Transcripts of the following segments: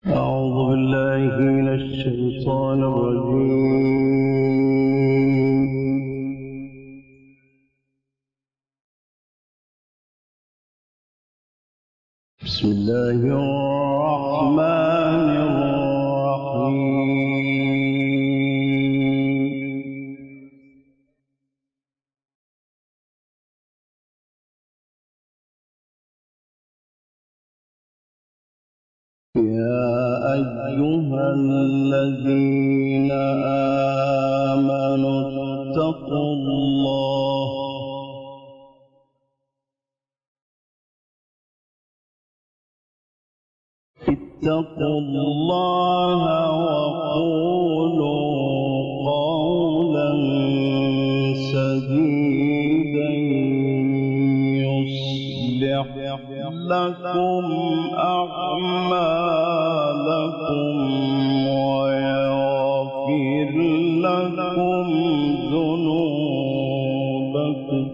أعوذ بالله من الشيطان الرجيم. بسم الله الرحمن الرحيم. يا أيها الذين آمنوا اتقوا الله وقولوا قولا سديدا يصلح لكم أعمالكم ويغفر لكم ذنوبكم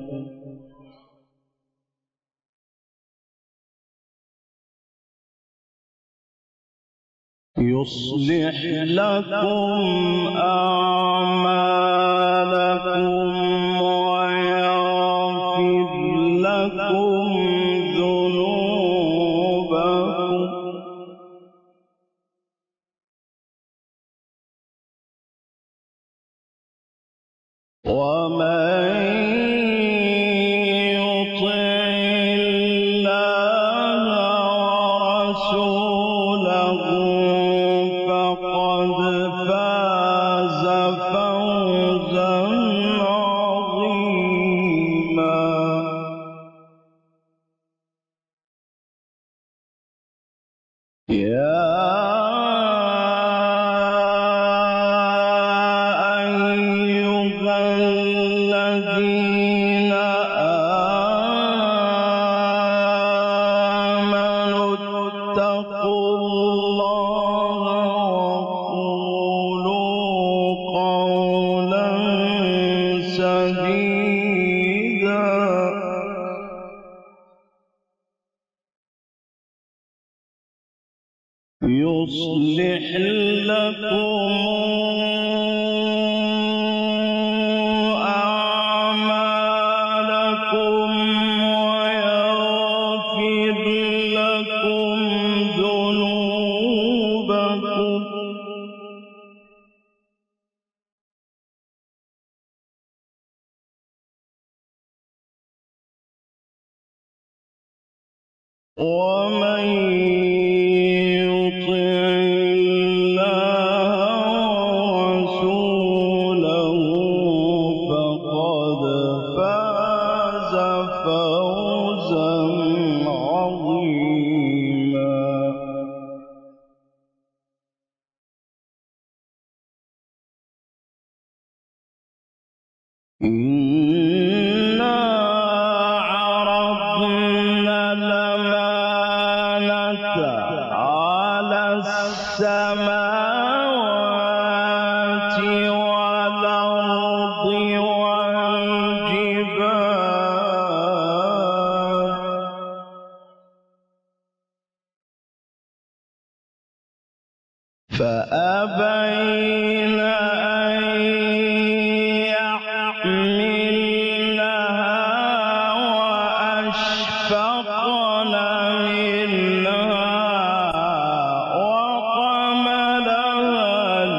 ومن يطع الله ورسوله فقد فاز فوزا عظيما. يا الذين آمنوا اتقوا الله وقولوا قولا سديدا يصلح لكم ومن يطع الله ورسوله فقد فاز فوزا عظيما. إنا عرضنا الأمانة على السماوات والأرض والجبال فأبين أن يحملنها وأشفقن منها وحملها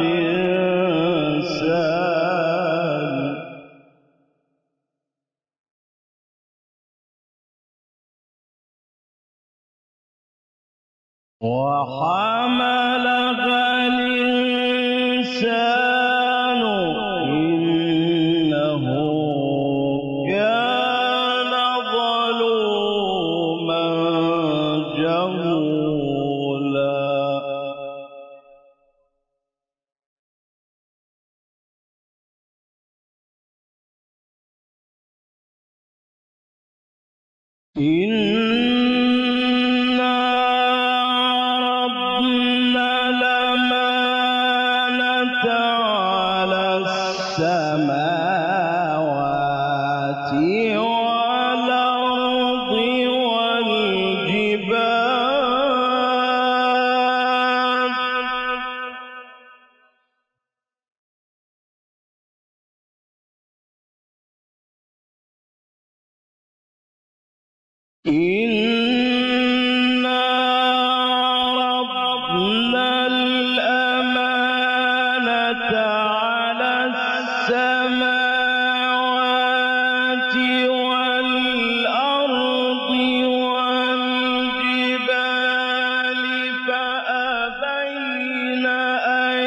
الإنسان إنه كان ظلوما جهولا. إنا عرضنا الأمانة على السماوات والأرض والجبال إنا عرضنا الأمانة على السماوات والأرض والجبال فأبين أن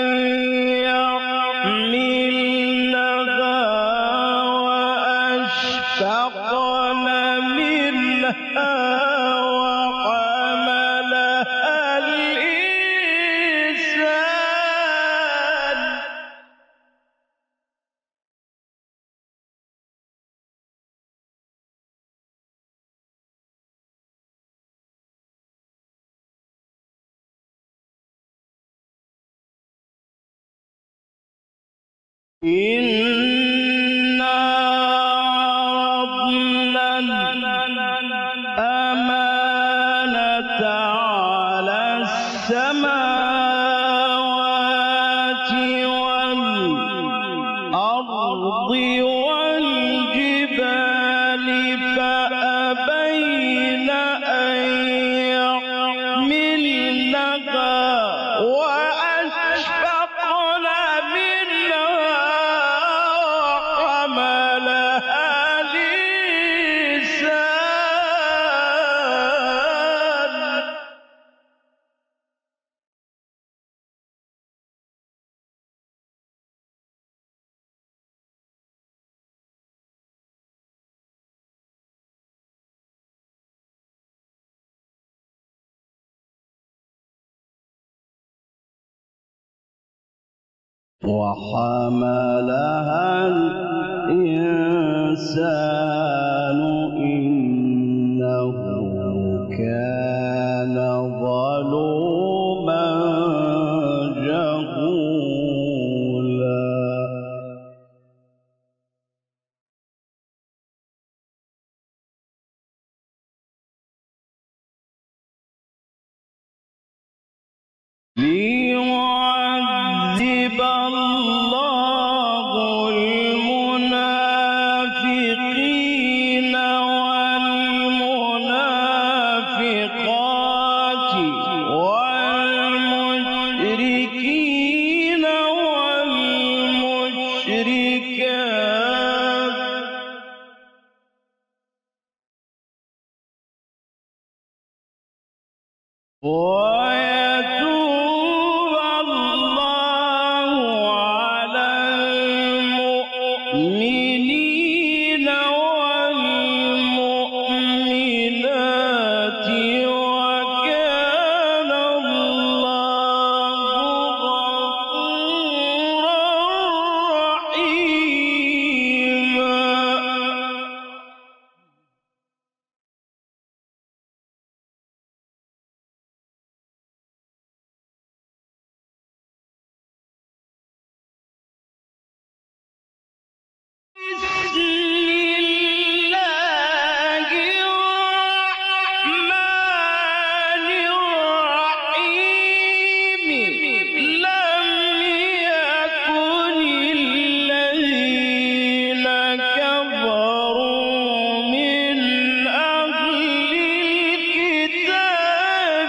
يحملنها وأشفقن منها وحملها الإنسان إنا عرضنا الأمانة على السماوات والأرض والجبال فأبين أن يحملنها وأشفقن منها وحملها الإنسان وحملها الإنسان إنه كان ظلوما جهولا ليعذب الله المنافقين والمنافقات والمشركين والمشركات ويتوب الله على المؤمنين والمؤمنات وكان الله غفورا رحيما بسم الله الرحمن الرحيم لم يكن الذين كفروا من أهل الكتاب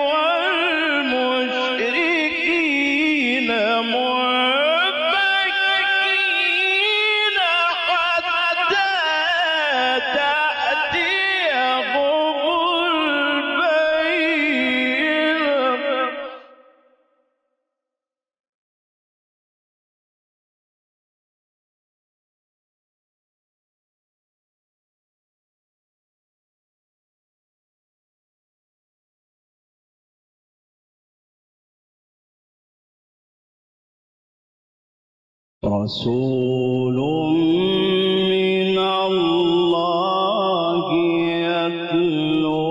والمشركين منفكين حتى تأتيهم البينة رسول من الله يتلو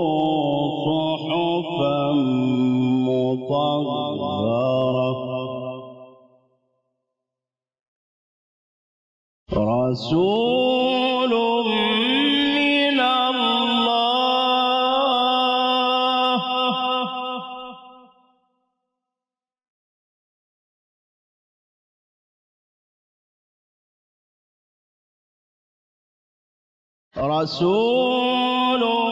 صحفا مطهرة رسول من الله رسول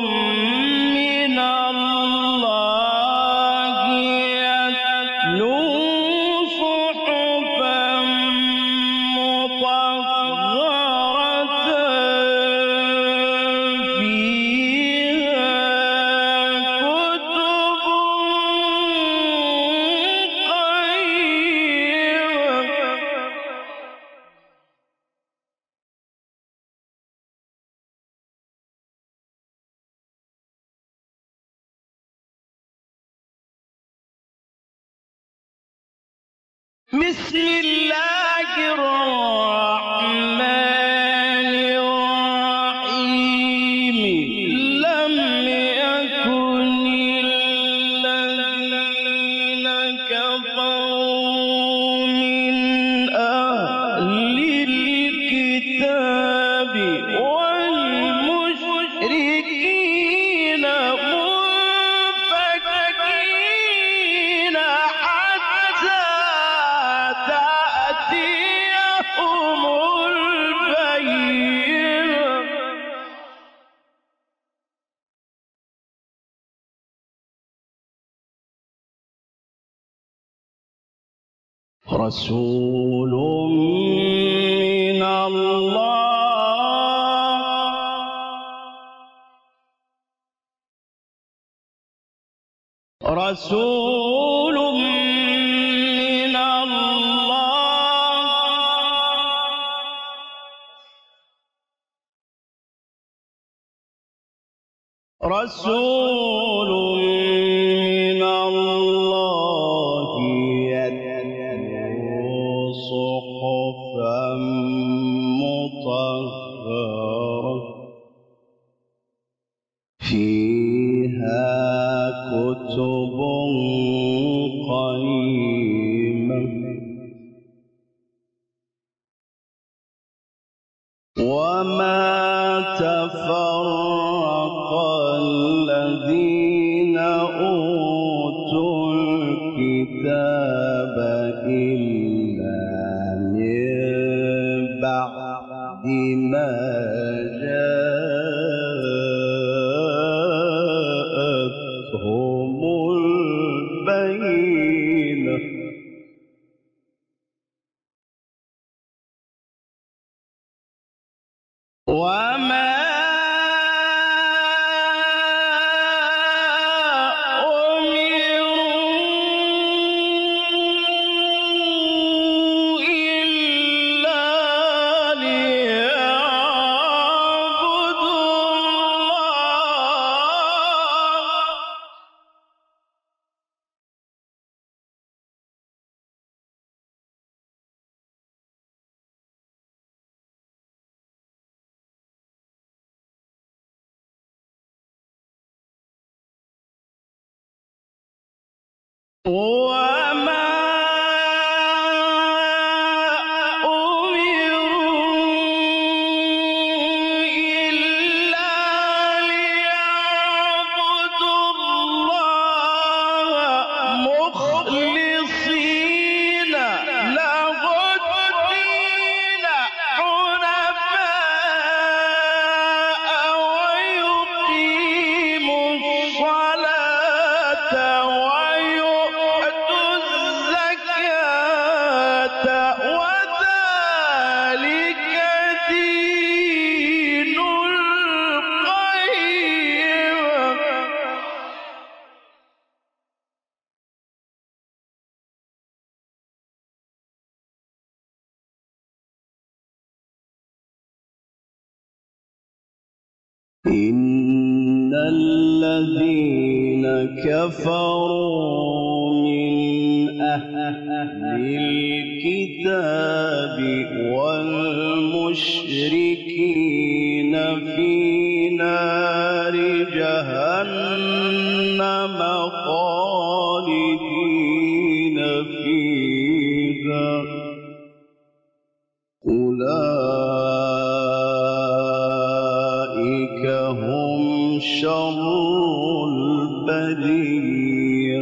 بسم الله الرحمن الرحيم لم يكن الذين كفروا من أهل الكتاب والمشركين منفكين حتى تأتيهم البينة رسول من الله رسول من الله رسول من الله يتلو صحفا مطهرة فيها كتب قيمة وما تفرق الذين أوتوا الكتاب إلا من بعد ما جاءتهم البينة وما أمروا إلا ليعبدوا وما أمروا إلا ليعبدوا الله مخلصين له الدين حنفاء ويقيموا الصلاة ويؤتوا الزكاة وذلك دين القيم إن الذين كفروا من أهل الكتاب والمشركين في نار جهنم خالدين فيها أولئك هم شر البرية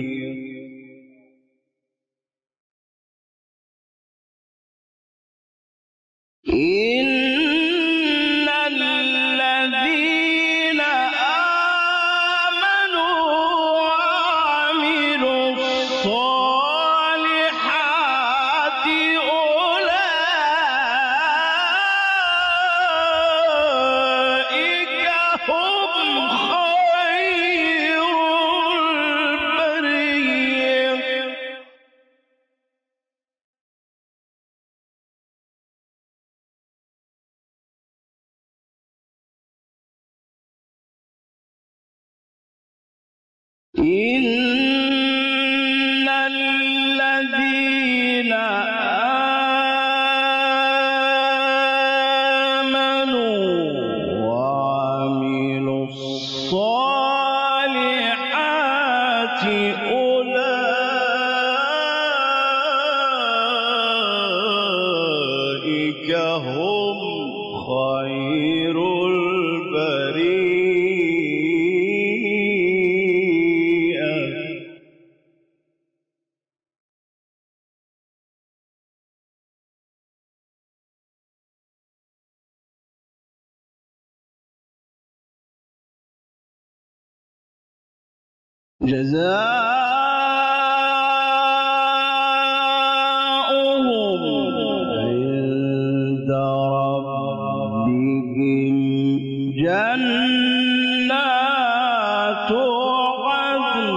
إن الذين آمنوا وعملوا الصالحات أولئك هم خير البرية إن الذين أولئك هم خير البرية. جزاؤهم عند ربهم جنات عدن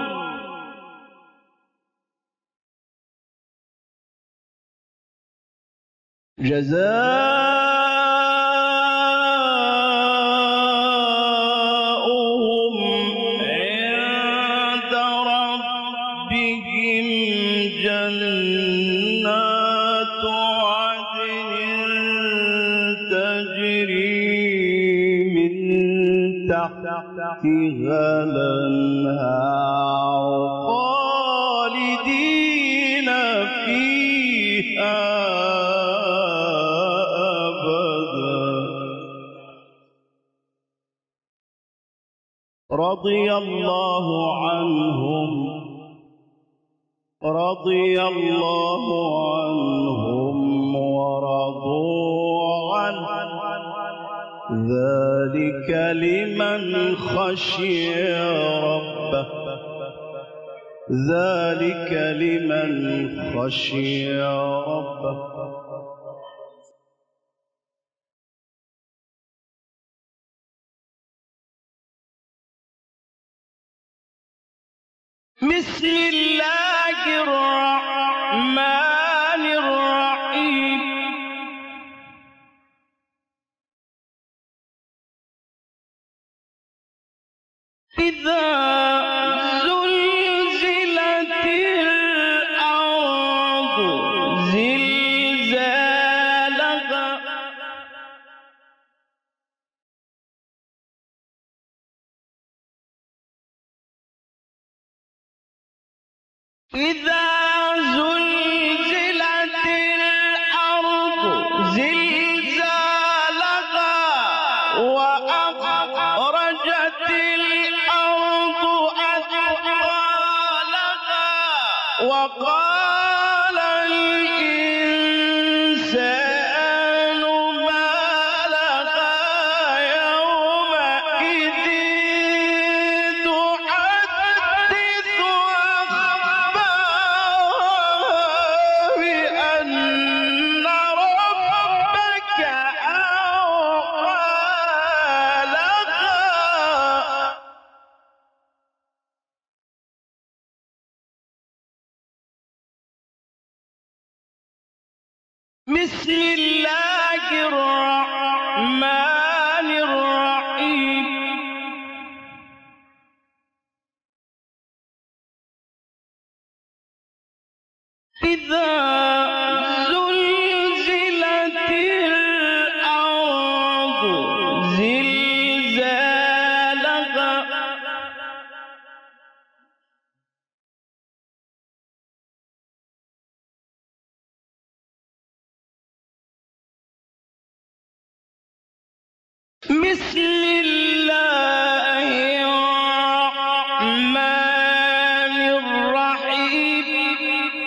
جزاؤهم عند ربهم جنات عدن تجري من تحتها الأنهار خالدين فيها أبدا. رضي الله عنهم ورضوا عنه ذلك لمن خشي ربه. ذلك لمن خشي ربه. بسم الله الرحمن الرحيم. إذا زلزلت الأرض زلزالها إذا زلزلت الأرض زلزالها وأخرجت الأرض أثقالها وقال الإنسان ما لها يومئذ تحدث أخبارها بأن ربك أوحى لها. بسم الله الرحمن الرحيم. إذا زلزلت الأرض زلزالها بسم الله الرحمن الرحيم.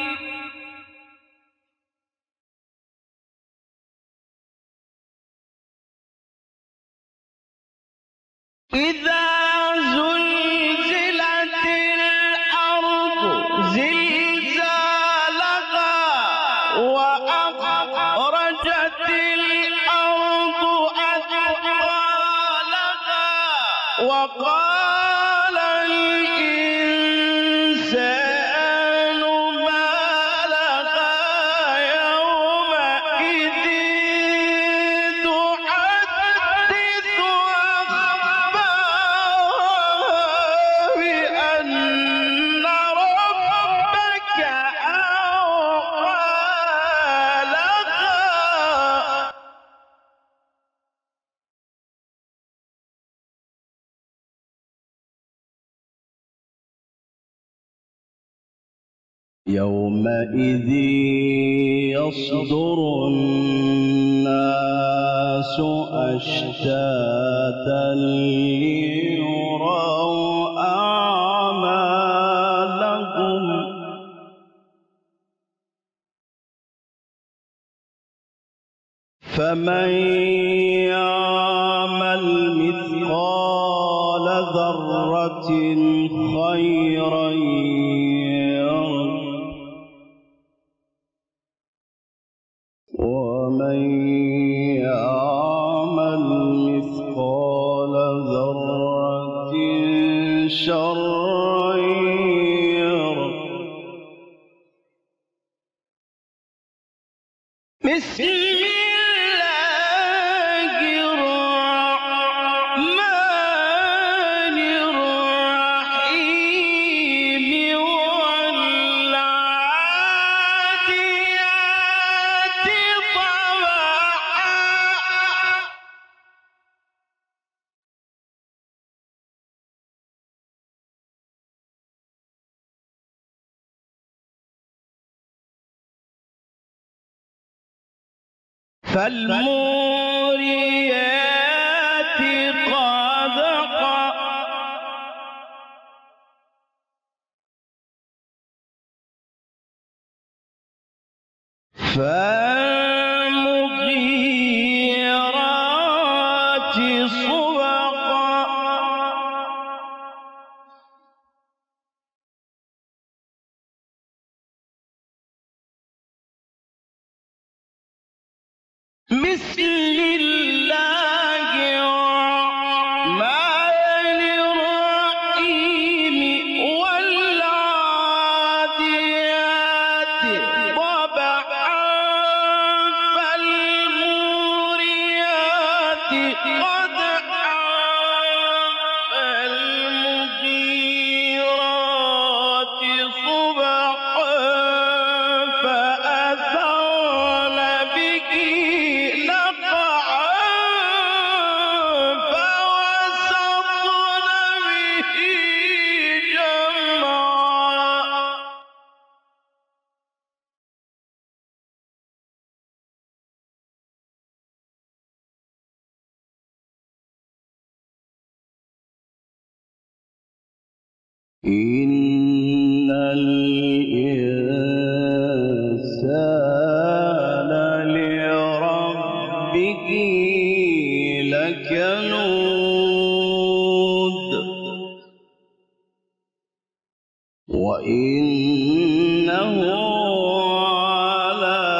إذا زلزلت الأرض زلزالها وأخرجت الأرض أثقالها وقال الإنسان ما لها يومئذ تحدث أخبارها بأن ربك أوحى لها. يومئذ يصدر الناس أشتاتا ليروا أعمالهم فمن يعمل مثقال ذرة خيرا يره ومن يعمل مثقال ذرة شرا يره. بسم الله الرحمن الرحيم والعاديات ضبحا فالموريات قدحا فالمغيرات صبحا بسم الله الرحمن الرحيم والعاديات ضبحا فالموريات قدحا فالمغيرات صبحا فأثرن به نقعا فوسطن به جمعا. إن الإنسان لربه لكنود وإنه على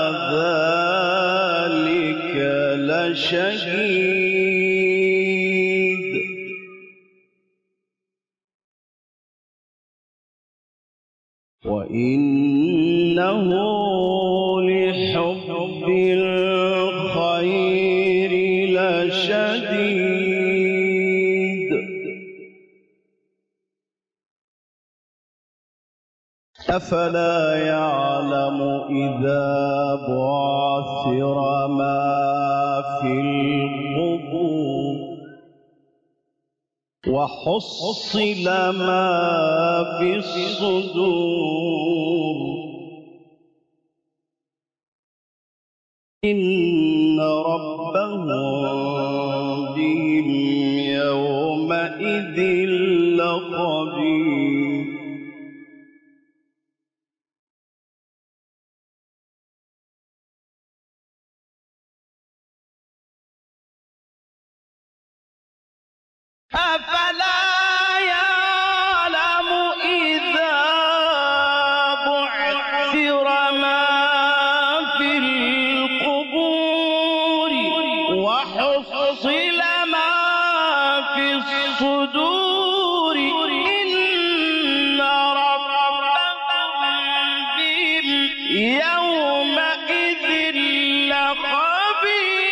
ذلك لشهيد. وإنه لحب الخير لشديد. أفلا يعلم إذا بعثر ما في القبور وحصل ما في الصدور إن ربهم بهم يومئذ لخبير. أفلا يعلم إذا بعثر ما في القبور وحصل ما في الصدور إن ربهم بهم يومئذ لخبير.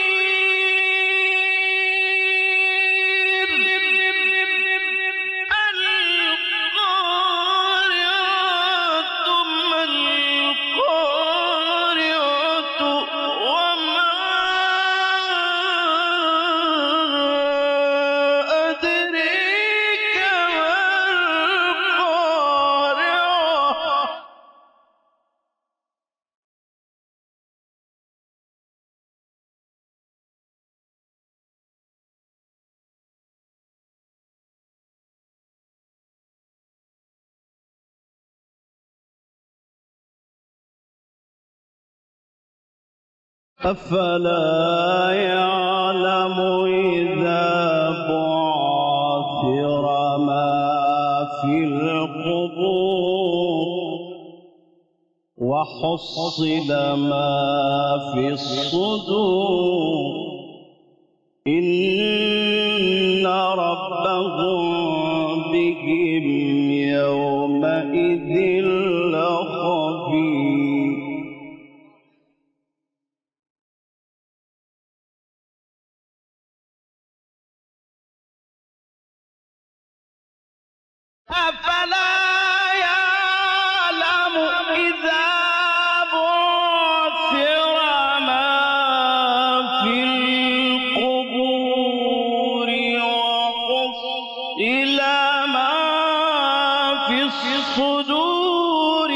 أدريك أفلا يعلم إذا بعثر ما في القبور وحصل ما في الصدور إن ربهم بهم يومئذ لخبير. أفلا يعلم إذا بعثر ما في القبور وحصل ما في الصدور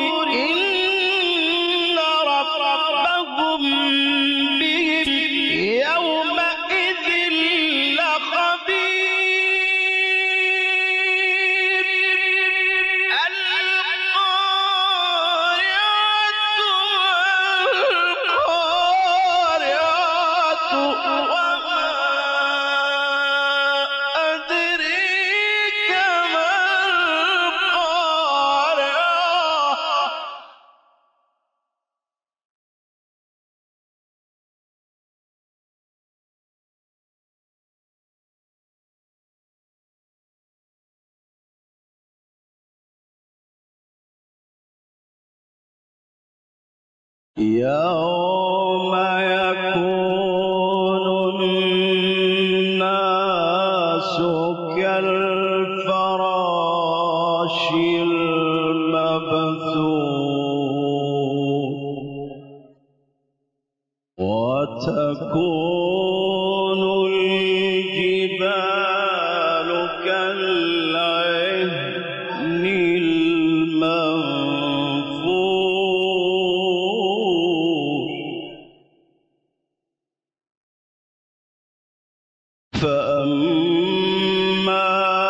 إن ربهم بهم يومئذ لخبير. يوم يكون الناس كالفراش المبثوث وتكون الجبال كالعهن فأما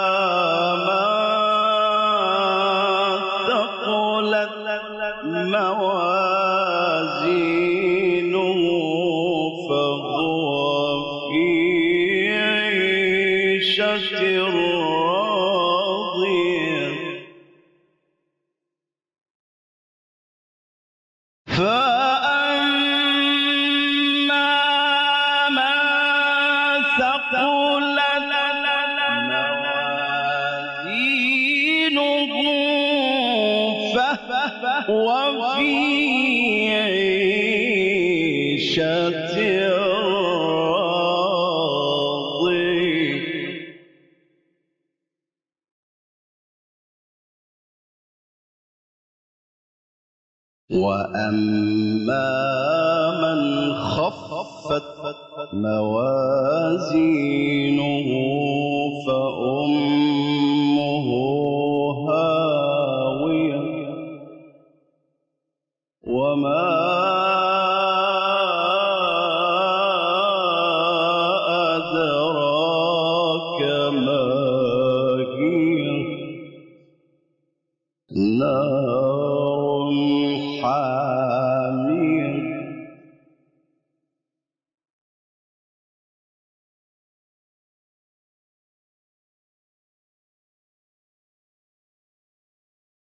من ثقلت موازينه فهو في عيشة راضية ثقلت موازينه فهو في عيشة راضية وأما من خفت موازينه فأمه هاوية وما أدراك ما هي نار